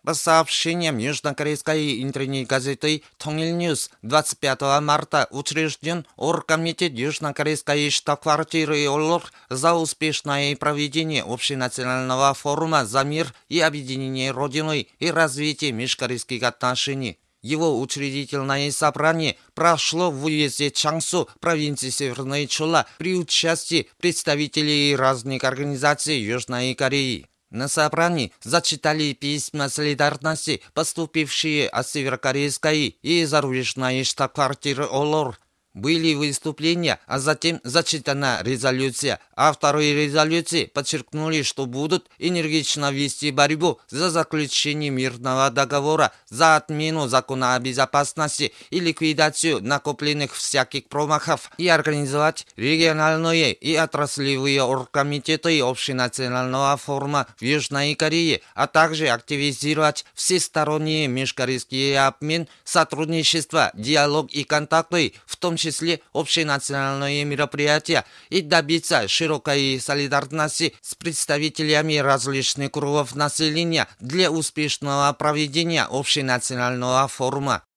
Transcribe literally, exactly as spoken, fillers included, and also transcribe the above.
По сообщениям южнокорейской интернет-газеты «Тонгильньюс» двадцать пятого марта учрежден Оргкомитет южнокорейской штаб-квартиры ОЛОР за успешное проведение общенационального форума за мир и объединение Родиной и развитие межкорейских отношений. Его учредительное собрание прошло в уезде Чангсу, провинции Северной Чола, при участии представителей разных организаций Южной Кореи. На собрании зачитали письма солидарности, поступившие от северокорейской и зарубежной штаб-квартиры ОЛОР. Были выступления, а затем зачитана резолюция. Авторы резолюции подчеркнули, что будут энергично вести борьбу за заключение мирного договора, за отмену закона о безопасности и ликвидацию накопленных всяких промахов и организовать региональные и отраслевые оргкомитеты общенационального форума в Южной Корее, а также активизировать всесторонний межкорейский обмен, сотрудничество, диалог и контакты, в том числе общенациональные мероприятия, и добиться широкой солидарности с представителями различных кругов населения для успешного проведения общенационального форума.